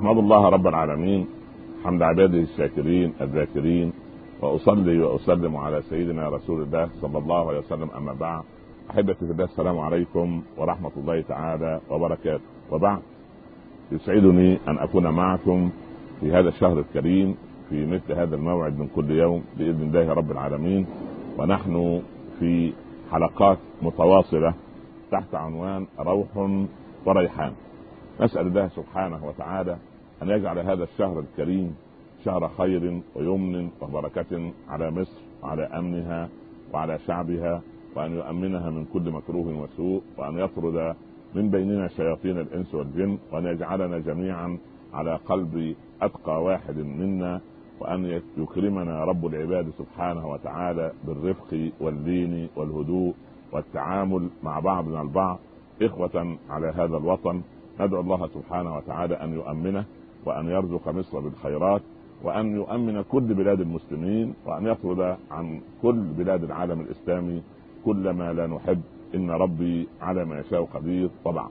أحمد الله رب العالمين حمد عباده الشاكرين الذاكرين، وأصلي وأسلم على سيدنا رسول الله صلى الله عليه وسلم. أما بعد، أحبتي في الله، السلام عليكم ورحمة الله تعالى وبركاته. وبعد، يسعدني أن أكون معكم في هذا الشهر الكريم في مثل هذا الموعد من كل يوم بإذن الله رب العالمين، ونحن في حلقات متواصلة تحت عنوان روح وريحان. نسأل الله سبحانه وتعالى أن يجعل هذا الشهر الكريم شهر خير ويمن وبركة على مصر وعلى أمنها وعلى شعبها، وأن يؤمنها من كل مكروه وسوء، وأن يطرد من بيننا شياطين الإنس والجن، وأن يجعلنا جميعا على قلب أتقى واحد منا، وأن يكرمنا رب العباد سبحانه وتعالى بالرفق واللين والهدوء والتعامل مع بعضنا البعض إخوة على هذا الوطن. ندعو الله سبحانه وتعالى أن يؤمنه، وأن يرزق مصر بالخيرات، وأن يؤمن كل بلاد المسلمين، وأن يطرد عن كل بلاد العالم الإسلامي كل ما لا نحب. إن ربي على ما يشاء قدير. طبعا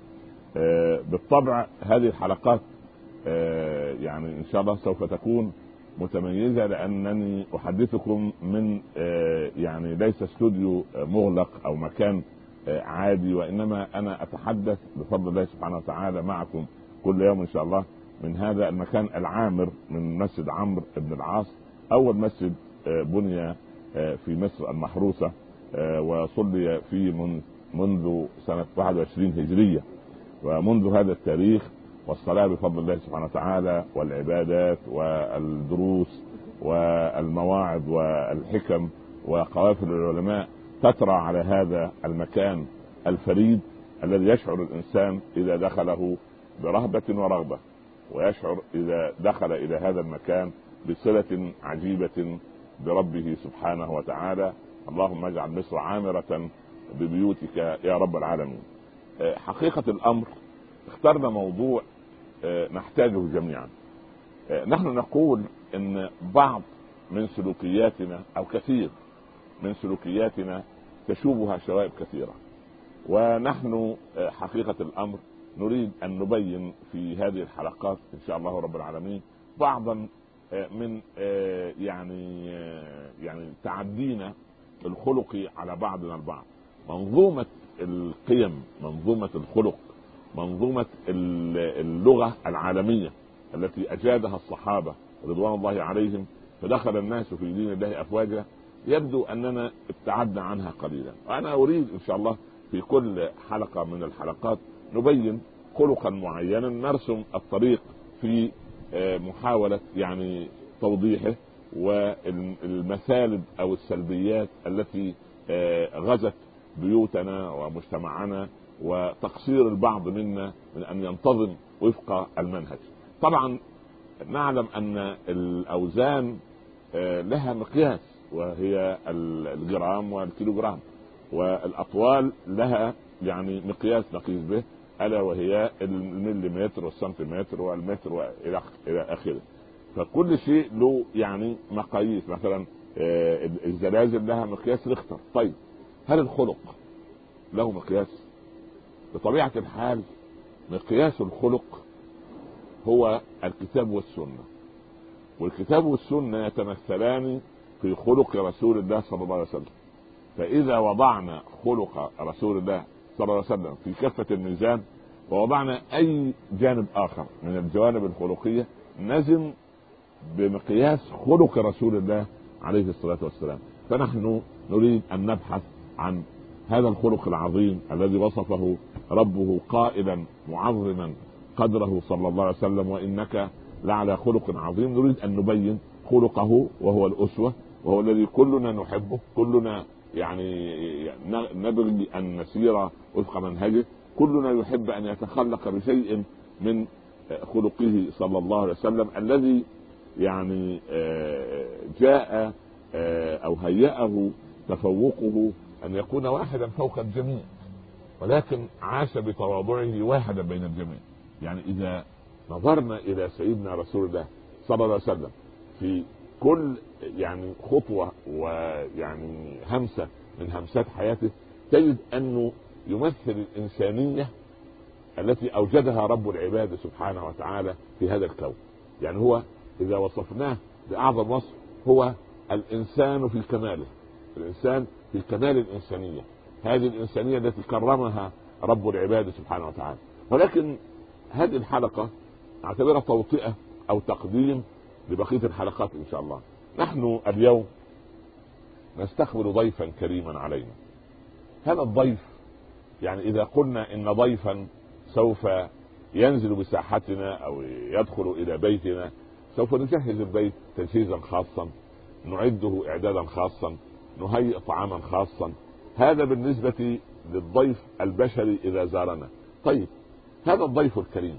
بالطبع هذه الحلقات يعني إن شاء الله سوف تكون متميزة، لأنني أحدثكم من يعني ليس استوديو مغلق أو مكان عادي، وإنما أنا أتحدث بفضل الله سبحانه وتعالى معكم كل يوم إن شاء الله من هذا المكان العامر، من مسجد عمرو بن العاص، أول مسجد بني في مصر المحروسة، وصلي فيه منذ سنة 21 هجرية. ومنذ هذا التاريخ والصلاة بفضل الله سبحانه وتعالى والعبادات والدروس والمواعظ والحكم وقوافل العلماء تترى على هذا المكان الفريد، الذي يشعر الإنسان إذا دخله برهبة ورغبة، ويشعر إذا دخل إلى هذا المكان بصلة عجيبة بربه سبحانه وتعالى. اللهم اجعل مصر عامرة ببيوتك يا رب العالمين. حقيقة الأمر اخترنا موضوع نحتاجه جميعا. نحن نقول ان بعض من سلوكياتنا او كثير من سلوكياتنا تشوبها شوائب كثيرة، ونحن حقيقة الأمر نريد أن نبين في هذه الحلقات إن شاء الله رب العالمين بعضا من يعني تعدينا الخلقي على بعضنا البعض. منظومة القيم، منظومة الخلق، منظومة اللغة العالمية التي أجادها الصحابة رضوان الله عليهم فدخل الناس في دين الله أفواجا، يبدو أننا ابتعدنا عنها قليلا. وأنا أريد إن شاء الله في كل حلقة من الحلقات نبين خلقا معينا، نرسم الطريق في محاولة يعني توضيحه، والمثالب أو السلبيات التي غزت بيوتنا ومجتمعنا، وتقصير البعض منا من أن ينتظم وفق المنهج. طبعا نعلم أن الأوزان لها مقياس، وهي الجرام والكيلوغرام، والأطوال لها يعني مقياس نقيس به، ألا وهي المليمتر والسنتيمتر والمتر وإلى آخره. فكل شيء له يعني مقاييس. مثلا الزلازل لها مقياس ريختر. طيب هل الخلق له مقياس؟ بطبيعة الحال مقياس الخلق هو الكتاب والسنة، والكتاب والسنة يتمثلان في خلق رسول الله صلى الله عليه وسلم. فإذا وضعنا خلق رسول الله صلى الله عليه وسلم في كفة الميزان، ووضعنا أي جانب آخر من الجوانب الخلقية، نزن بمقياس خلق رسول الله عليه الصلاة والسلام. فنحن نريد أن نبحث عن هذا الخلق العظيم الذي وصفه ربه قائلا معظما قدره صلى الله عليه وسلم: وإنك لعلى خلق عظيم. نريد أن نبين خلقه، وهو الأسوة، وهو الذي كلنا نحبه، كلنا يعني نبغي أن نسير وفق منهجه، كلنا يحب أن يتخلق بشيء من خلقه صلى الله عليه وسلم، الذي يعني جاء أو هيأه تفوقه أن يكون واحدا فوق الجميع، ولكن عاش بتواضعه واحدا بين الجميع. يعني إذا نظرنا إلى سيدنا رسول الله صلى الله عليه وسلم في كل يعني خطوة ويعني همسة من همسات حياته، تجد أنه يمثل الإنسانية التي أوجدها رب العباد سبحانه وتعالى في هذا الكون. يعني هو إذا وصفناه بأعظم وصف هو الإنسان في كماله، الإنسان في كمال الإنسانية، هذه الإنسانية التي كرمها رب العباد سبحانه وتعالى. ولكن هذه الحلقة أعتبرها توطئة أو تقديم لبقية الحلقات إن شاء الله. نحن اليوم نستقبل ضيفا كريما علينا. هذا الضيف يعني إذا قلنا إن ضيفا سوف ينزل بساحتنا أو يدخل إلى بيتنا، سوف نجهز البيت تجهيزا خاصا، نعده إعدادا خاصا، نهيئ طعاما خاصا. هذا بالنسبة للضيف البشري إذا زارنا. طيب هذا الضيف الكريم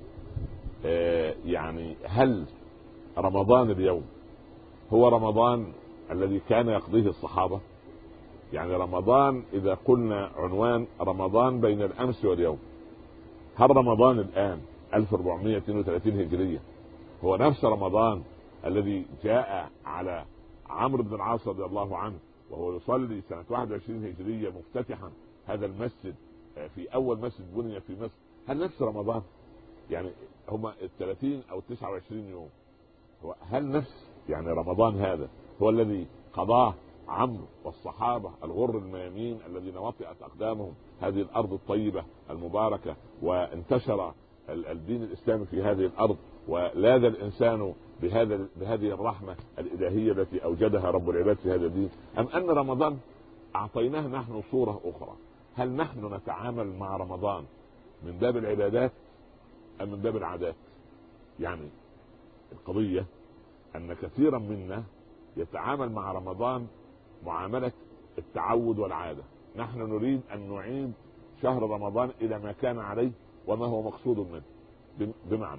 يعني هل رمضان اليوم هو رمضان الذي كان يقضيه الصحابة؟ يعني رمضان إذا قلنا عنوان رمضان بين الأمس واليوم، هل رمضان الآن 1432 هجرية هو نفس رمضان الذي جاء على عمرو بن العاص رضي الله عنه وهو يصلي سنة 21 هجرية مفتتحا هذا المسجد في أول مسجد بني في مصر؟ هل نفس رمضان؟ يعني هما 30 أو 29 يوم، هل نفس يعني رمضان هذا هو الذي قضاه عمرو والصحابة الغر الميامين الذين وطئت أقدامهم هذه الأرض الطيبة المباركة وانتشر الدين الإسلامي في هذه الأرض ولاذ الإنسان بهذه الرحمة الإلهية التي أوجدها رب العباد في هذا الدين؟ أم أن رمضان أعطيناه نحن صورة أخرى؟ هل نحن نتعامل مع رمضان من باب العبادات أم من باب العادات؟ يعني القضية أن كثيرا منا يتعامل مع رمضان معاملة التعود والعادة. نحن نريد أن نعيد شهر رمضان إلى ما كان عليه وما هو مقصود منه. بمعنى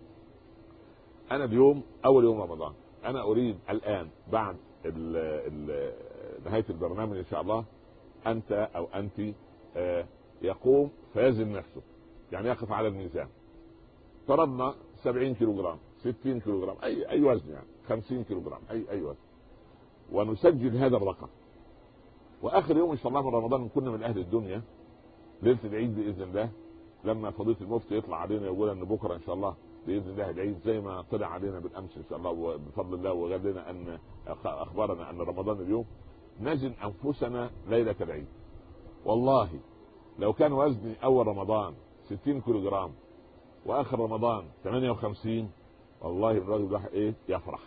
أنا اليوم أول يوم رمضان، أنا أريد الآن بعد نهاية البرنامج إن شاء الله أنت أو أنت يقوم فيزن نفسه، يعني يقف على الميزان، فرضنا 70 كيلوغرام 60 كيلوغرام أي وزن، يعني 50 كيلوغرام أي وزن، ونسجل هذا الرقم. واخر يوم ان شاء الله من رمضان كنا من اهل الدنيا ليله العيد باذن الله، لما فضيله المفتي يطلع علينا يقول ان بكره ان شاء الله باذن الله العيد زي ما طلع علينا بالامس ان شاء الله وبفضل الله، وقال لنا ان اخبارنا ان رمضان اليوم، نزن انفسنا ليله العيد. والله لو كان وزني اول رمضان 60 كيلو جرام واخر رمضان 58، والله الراجل ده يفرح.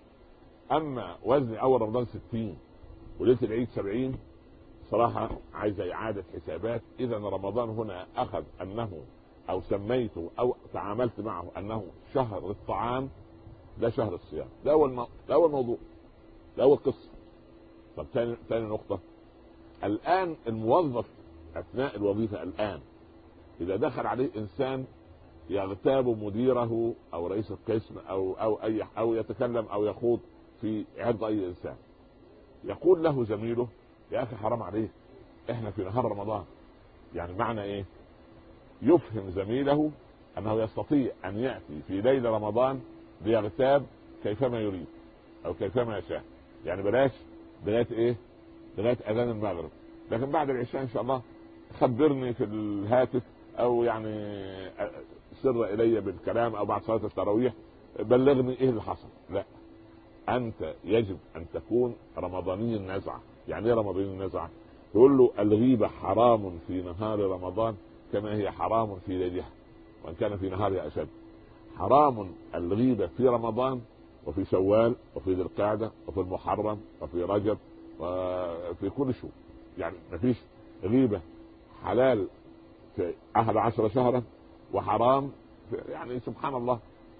اما وزني اول رمضان 60 وليله العيد 70، صراحه عايزه اعاده حسابات. اذا رمضان هنا اخذ انه او سميته او تعاملت معه انه شهر الطعام، ده شهر الصيام. ده اول موضوع، ده اول قصه. طب ثاني نقطه، الان الموظف اثناء الوظيفه الان اذا دخل عليه انسان يغتاب مديره او رئيس القسم او يتكلم او يخوض في عرض اي انسان، يقول له زميله يا اخي حرام عليك احنا في نهار رمضان. يعني معنى ايه؟ يفهم زميله انه يستطيع ان ياتي في ليل رمضان ليغتاب كيفما يريد او كيفما يشاء. يعني بلاش لغايه لغايه اذان المغرب، لكن بعد العشاء ان شاء الله خبرني في الهاتف او يعني سر الي بالكلام او بعد صلاه التراويح بلغني ايه اللي حصل. لا، انت يجب ان تكون رمضاني النزعه. يعني ايه رمضاني النزعه؟ يقول له الغيبه حرام في نهار رمضان كما هي حرام في ليلها وان كان في نهارها اشد. حرام الغيبه في رمضان وفي شوال وفي ذي القعده وفي المحرم وفي رجب وفي كل شهور. يعني مفيش غيبه حلال في 11 شهرا وحرام يعني سبحان الله.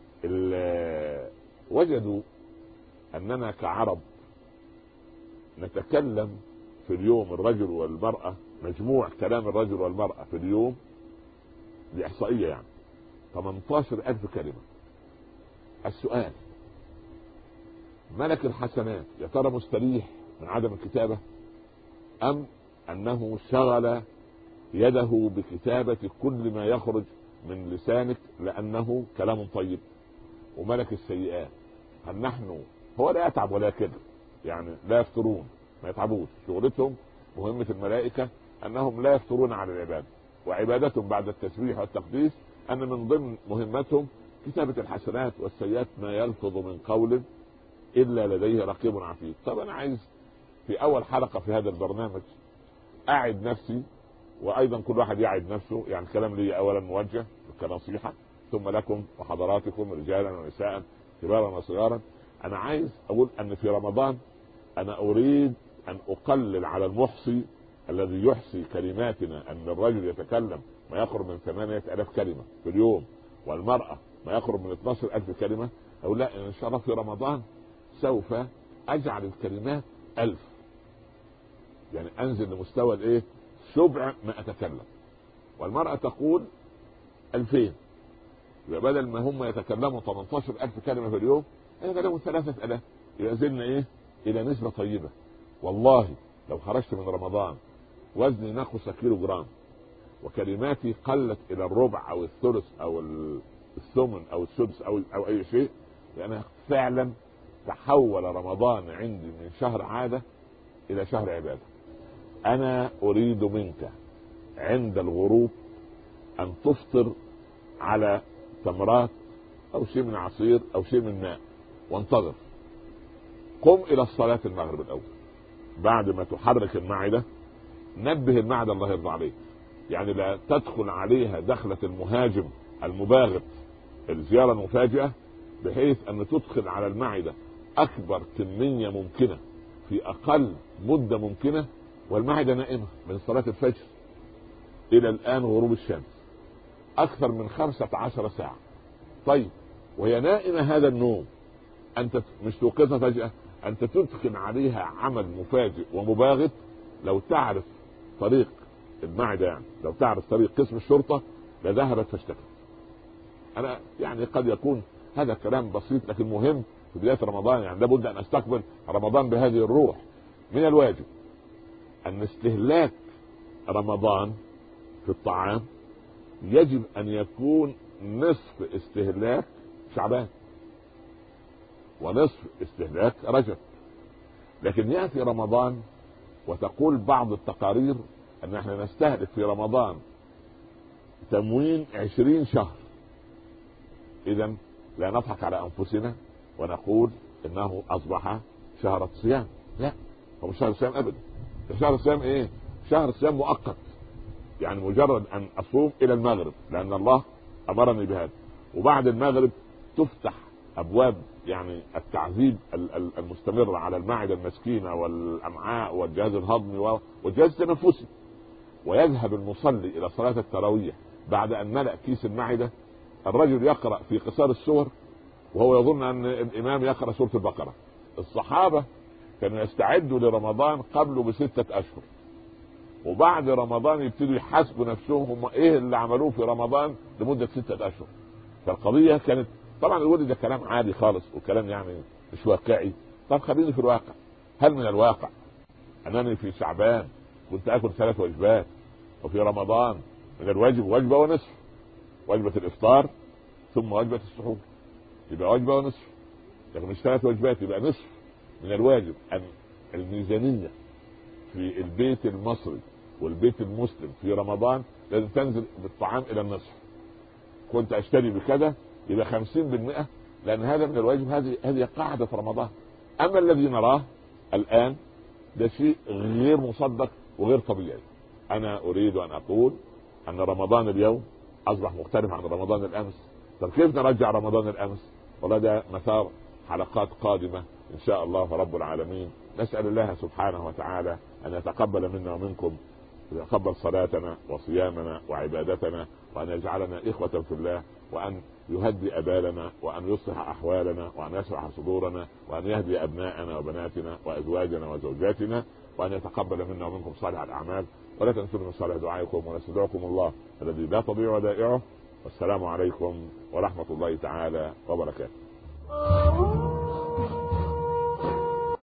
وجدوا أننا كعرب نتكلم في اليوم الرجل والمرأة، مجموع كلام الرجل والمرأة في اليوم بإحصائية يعني 18,000 كلمة. السؤال، ملك الحسنات يا ترى مستريح من عدم الكتابة أم أنه شغل يده بكتابة كل ما يخرج من لسانك لأنه كلام طيب؟ وملك السيئات هل نحن هو لا يتعب ولا كده، يعني لا يفترون، ما يتعبوش، شغلتهم مهمة الملائكة أنهم لا يفترون على العباد. وعبادة بعد التسبيح والتقديس أن من ضمن مهمتهم كتابة الحسنات والسيئات ما يلفظ من قول إلا لديه رقيب عتيد. طب أنا عايز في أول حلقة في هذا البرنامج أعد نفسي، وأيضا كل واحد يعد نفسه، يعني كلام لي أولا موجه كنصيحة، ثم لكم وحضراتكم رجالا ونساء كبارا وصغارا. أنا عايز أقول أن في رمضان أنا أريد أن أقلل على المحصي الذي يحصي كلماتنا، أن الرجل يتكلم ما يقرب من 8,000 كلمة في اليوم، والمرأة ما يقرب من 12,000 كلمة. أقول لا، إن شاء الله في رمضان سوف أجعل الكلمات 1000، يعني أنزل لمستوى الإيه؟ سبع ما أتكلم. والمرأة تقول 2000، يبقى بدل ما هم يتكلموا 18,000 كلمة في اليوم يتكلموا 3,000، يبقى زلنا إيه؟ إلى نسبة طيبة. والله لو خرجت من رمضان وزني نقص كيلو جرام وكلماتي قلت إلى الربع أو الثلث أو الثمن أو السدس أو أي شيء، لأن فعلا تحول رمضان عندي من شهر عادة إلى شهر عبادة. أنا أريد منك عند الغروب أن تفطر على تمرات أو شيء من عصير أو شيء من ماء وانتظر. قم إلى الصلاة المغرب الأول، بعد ما تحرك المعدة نبه المعدة الله يرضى عليك، يعني لا تدخل عليها دخلة المهاجم المباغت، الزيارة المفاجئة، بحيث أن تدخل على المعدة أكبر كمية ممكنة في أقل مدة ممكنة، والمعدة نائمة من صلاة الفجر إلى الآن غروب الشمس أكثر من 15 ساعة. طيب وهي نائمة هذا النوم أنت مش توقظها فجأة، أنت تدخل عليها عمل مفاجئ ومباغت. لو تعرف طريق المعدة، يعني لو تعرف طريق قسم الشرطة لذهبت فاشتكت. أنا يعني قد يكون هذا كلام بسيط، لكن مهم في بداية رمضان، يعني لابد أن أستقبل رمضان بهذه الروح. من الواجب أن استهلاك رمضان في الطعام يجب أن يكون نصف استهلاك شعبان ونصف استهلاك رجب. لكن يأتي رمضان وتقول بعض التقارير أن احنا نستهلك في رمضان تموين 20 شهر. إذا لا نضحك على أنفسنا ونقول إنه أصبح شهر الصيام. لا، هو مش شهر الصيام أبدا. شهر الصيام إيه؟ شهر الصيام مؤقت، يعني مجرد أن أصوم إلى المغرب لأن الله أمرني بهذا، وبعد المغرب تفتح أبواب يعني التعذيب المستمر على المعدة المسكينة والأمعاء والجهاز الهضمي والجهاز التنفسي، ويذهب المصلي إلى صلاة التراويح بعد أن ملأ كيس المعدة. الرجل يقرأ في قصار السور وهو يظن أن الإمام يقرأ سورة البقرة. الصحابة كانوا يستعدوا لرمضان قبله ب6 أشهر، وبعد رمضان يبتدوا يحاسبوا نفسهم هم إيه اللي عملوه في رمضان لمدة 6 أشهر. فالقضية كانت طبعا الولد ده كلام عادي خالص وكلام يعني مش واقعي. طب خليني في الواقع. هل من الواقع أنني في شعبان كنت أكل 3 وجبات، وفي رمضان من الواجب وجبة ونصف، وجبة الإفطار ثم وجبة السحور، يبقى وجبة ونصف، لكن مش 3 وجبات يبقى نصف. من الواجب أن الميزانية في البيت المصري والبيت المسلم في رمضان لازم تنزل بالطعام إلى النصف. كنت أشتري بكذا يبقى 50%، لأن هذا من الواجب، هذه قاعدة في رمضان. أما الذي نراه الآن ده شيء غير مصدق وغير طبيعي. أنا أريد أن أقول أن رمضان اليوم أصبح مختلف عن رمضان الأمس. طب كيف نرجع رمضان الأمس؟ والله ده مثار حلقات قادمة إن شاء الله رب العالمين. نسأل الله سبحانه وتعالى أن يتقبل منا ومنكم، يتقبل صلاتنا وصيامنا وعبادتنا، وأن يجعلنا إخوة في الله، وأن يهدي بالنا، وأن يصلح أحوالنا، وأن يشرح صدورنا، وأن يهدي أبناءنا وبناتنا وأزواجنا وزوجاتنا، وأن يتقبل منا ومنكم صالح الأعمال. ولا تنسوا من صالح دعائكم، ونستودعكم الله الذي لا تضيع ودائعه. والسلام عليكم ورحمة الله تعالى وبركاته.